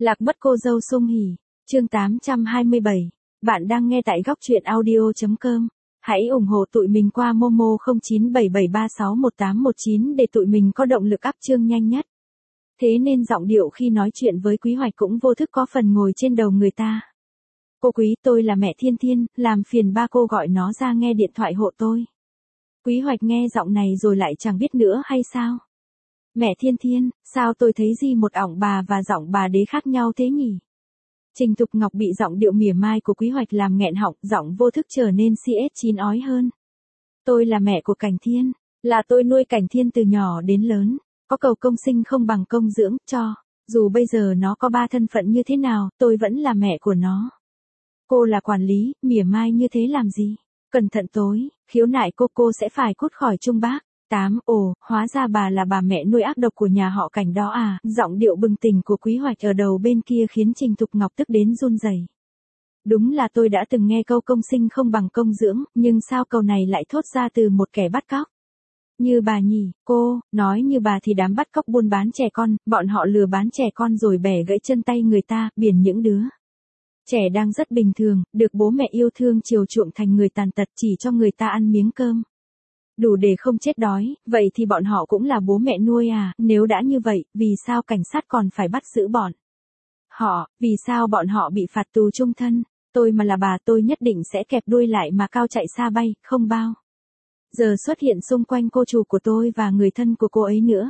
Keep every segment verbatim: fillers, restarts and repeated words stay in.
Lạc mất cô dâu Sung Hỉ, chương tám trăm hai mươi bảy. Bạn đang nghe tại góc truyện audio chấm com. Hãy ủng hộ tụi mình qua Momo không chín bảy bảy ba sáu một tám một chín để tụi mình có động lực up chương nhanh nhất. Thế nên giọng điệu khi nói chuyện với Quý Hoạch cũng vô thức có phần ngồi trên đầu người ta. Cô Quý, tôi là mẹ Thiên Thiên, làm phiền ba cô gọi nó ra nghe điện thoại hộ tôi. Quý Hoạch nghe giọng này rồi lại chẳng biết nữa hay sao. Mẹ Thiên Thiên, sao tôi thấy gì một ỏng bà và giọng bà đế khác nhau thế nhỉ? Trình Thục Ngọc bị giọng điệu mỉa mai của Quý Hoạch làm nghẹn họng, giọng vô thức trở nên xê ét chín ói hơn. Tôi là mẹ của Cảnh Thiên, là tôi nuôi Cảnh Thiên từ nhỏ đến lớn, có cầu công sinh không bằng công dưỡng, cho, dù bây giờ nó có ba thân phận như thế nào, tôi vẫn là mẹ của nó. Cô là quản lý, mỉa mai như thế làm gì? Cẩn thận tối, khiếu nại cô cô sẽ phải cút khỏi Trung Bác. Tám, ồ, hóa ra bà là bà mẹ nuôi ác độc của nhà họ Cảnh đó à, giọng điệu bừng tỉnh của Quý Hoạch ở đầu bên kia khiến Trình Thục Ngọc tức đến run rẩy. Đúng là tôi đã từng nghe câu công sinh không bằng công dưỡng, nhưng sao câu này lại thốt ra từ một kẻ bắt cóc? Như bà nhỉ, cô, nói như bà thì đám bắt cóc buôn bán trẻ con, bọn họ lừa bán trẻ con rồi bẻ gãy chân tay người ta, biển những đứa trẻ đang rất bình thường, được bố mẹ yêu thương chiều chuộng thành người tàn tật chỉ cho người ta ăn miếng cơm. Đủ để không chết đói, vậy thì bọn họ cũng là bố mẹ nuôi à, nếu đã như vậy, vì sao cảnh sát còn phải bắt giữ bọn họ, vì sao bọn họ bị phạt tù chung thân, tôi mà là bà tôi nhất định sẽ kẹp đuôi lại mà cao chạy xa bay, không bao giờ xuất hiện xung quanh cô chủ của tôi và người thân của cô ấy nữa.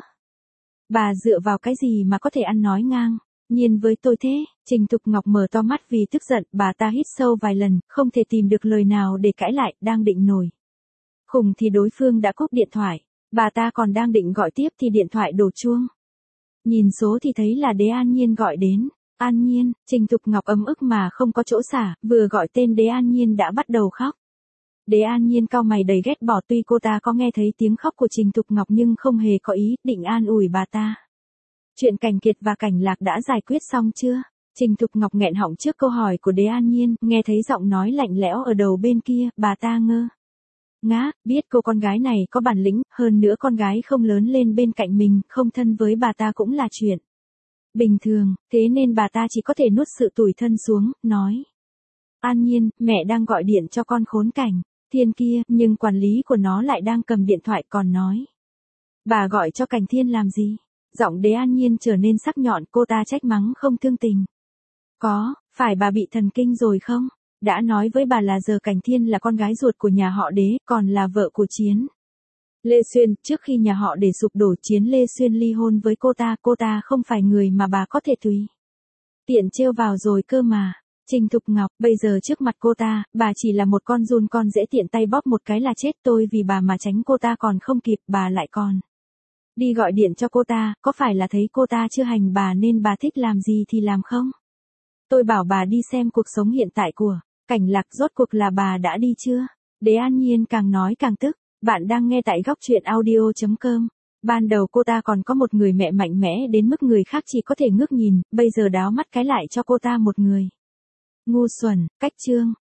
Bà dựa vào cái gì mà có thể ăn nói ngang nhiên với tôi thế? Trình Thục Ngọc mở to mắt vì tức giận, bà ta hít sâu vài lần, không thể tìm được lời nào để cãi lại, đang định nổi khùng thì đối phương đã cúp điện thoại, bà ta còn đang định gọi tiếp thì điện thoại đổ chuông. Nhìn số thì thấy là Đế An Nhiên gọi đến. An Nhiên, Trình Thục Ngọc ấm ức mà không có chỗ xả, vừa gọi tên Đế An Nhiên đã bắt đầu khóc. Đế An Nhiên cau mày đầy ghét bỏ, tuy cô ta có nghe thấy tiếng khóc của Trình Thục Ngọc nhưng không hề có ý định an ủi bà ta. Chuyện Cảnh Kiệt và Cảnh Lạc đã giải quyết xong chưa? Trình Thục Ngọc nghẹn họng trước câu hỏi của Đế An Nhiên, nghe thấy giọng nói lạnh lẽo ở đầu bên kia, bà ta ngơ ngác, biết cô con gái này có bản lĩnh, hơn nữa con gái không lớn lên bên cạnh mình, không thân với bà ta cũng là chuyện bình thường, thế nên bà ta chỉ có thể nuốt sự tủi thân xuống, nói. An Nhiên, mẹ đang gọi điện cho con khốn Cảnh Thiên kia, nhưng quản lý của nó lại đang cầm điện thoại còn nói. Bà gọi cho Cảnh Thiên làm gì? Giọng Đế An Nhiên trở nên sắc nhọn, cô ta trách mắng không thương tình. Có, phải bà bị thần kinh rồi không? Đã nói với bà là giờ Cảnh Thiên là con gái ruột của nhà họ Đế, còn là vợ của Chiến Lê Xuyên, trước khi nhà họ Để sụp đổ Chiến Lê Xuyên ly hôn với cô ta, cô ta không phải người mà bà có thể tùy tiện trêu vào rồi cơ mà. Trình Thục Ngọc, bây giờ trước mặt cô ta, bà chỉ là một con giun con dễ tiện tay bóp một cái là chết, tôi vì bà mà tránh cô ta còn không kịp, bà lại còn đi gọi điện cho cô ta, có phải là thấy cô ta chưa hành bà nên bà thích làm gì thì làm không? Tôi bảo bà đi xem cuộc sống hiện tại của Cảnh Lạc, rốt cuộc là bà đã đi chưa? Đế An Nhiên càng nói càng tức. Bạn đang nghe tại góc truyện audio chấm com. Ban đầu cô ta còn có một người mẹ mạnh mẽ đến mức người khác chỉ có thể ngước nhìn, bây giờ đáo mắt cái lại cho cô ta một người ngu xuẩn, cách trương,